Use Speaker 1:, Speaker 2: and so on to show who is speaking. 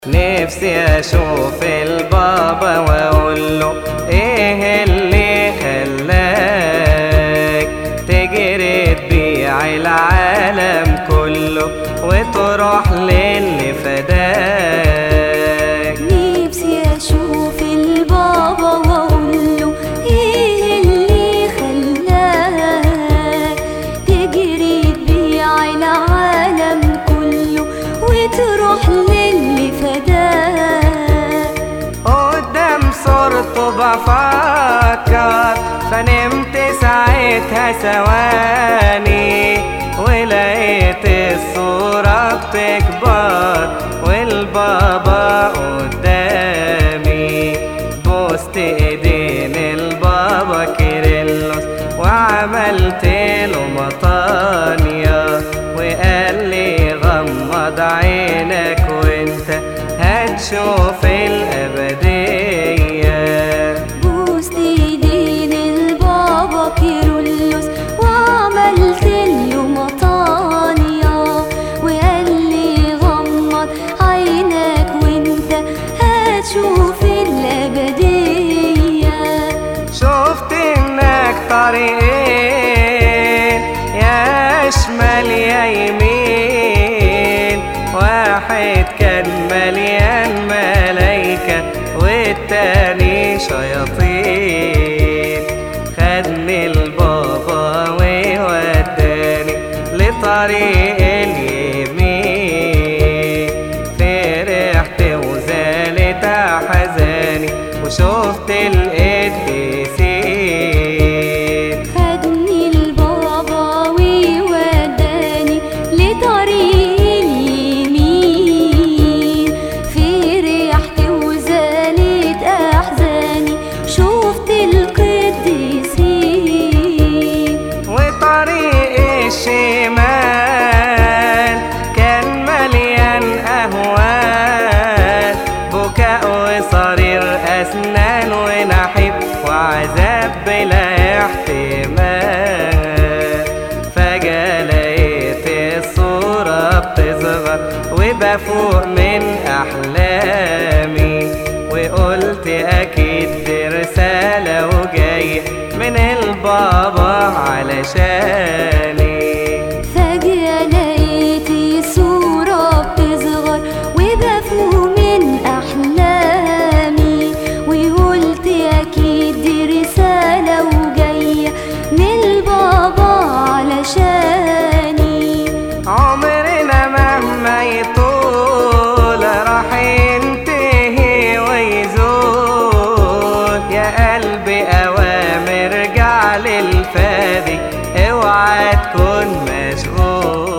Speaker 1: نفسي اشوف البابا واقوله ايه اللي خلاك تجري تبيع العالم كله وتروح للي فداك.
Speaker 2: نفسي اشوف البابا واقوله ايه اللي خلاك تجري تبيع العالم كله وتروح للي فداك.
Speaker 1: قدام صورته بفكر فنمت ساعتها ثواني ولقيت الصورة بتكبر والبابا قدامي. بوست ايدين البابا كيرلس وعملت له مطانية وقال لي غمض عينك وانت هتشوف الأبدية.
Speaker 2: بوست ايدين البابا كيرلس وعملت له مطانية وقال لي غمض عينك وانت هتشوف الأبدية.
Speaker 1: شفت انك طريقين يا شمال يا يمين، واحد كان مليان ملايكة والتاني شياطين. خدني البابا ووداني لطريق اليمين، فرحت وزالت احزاني وشفت القديسين.
Speaker 2: خدني البابا ووداني لطريق اليمين، فرحت وزالت احزاني شفت القديسين.
Speaker 1: وطريق الشمال كان مليان أهوال، بكاء وصرير أسنان ونحيب وعذاب بلا احتمال. فجأة لقيت الصورة بتصغر وبفوق من أحلامي وقلت أكيد دي رسالة وجاية من البابا علشاني.
Speaker 2: فجأة لقيت الصورة بتصغر وبفوق من أحلامي وقلت أكيد دي رسالة وجاية من البابا علشاني.
Speaker 1: عمرنا مهما يطول راح ينتهي ويزول، يا قلبي أوامر ارجع للفادي اوعى تكون مشغول.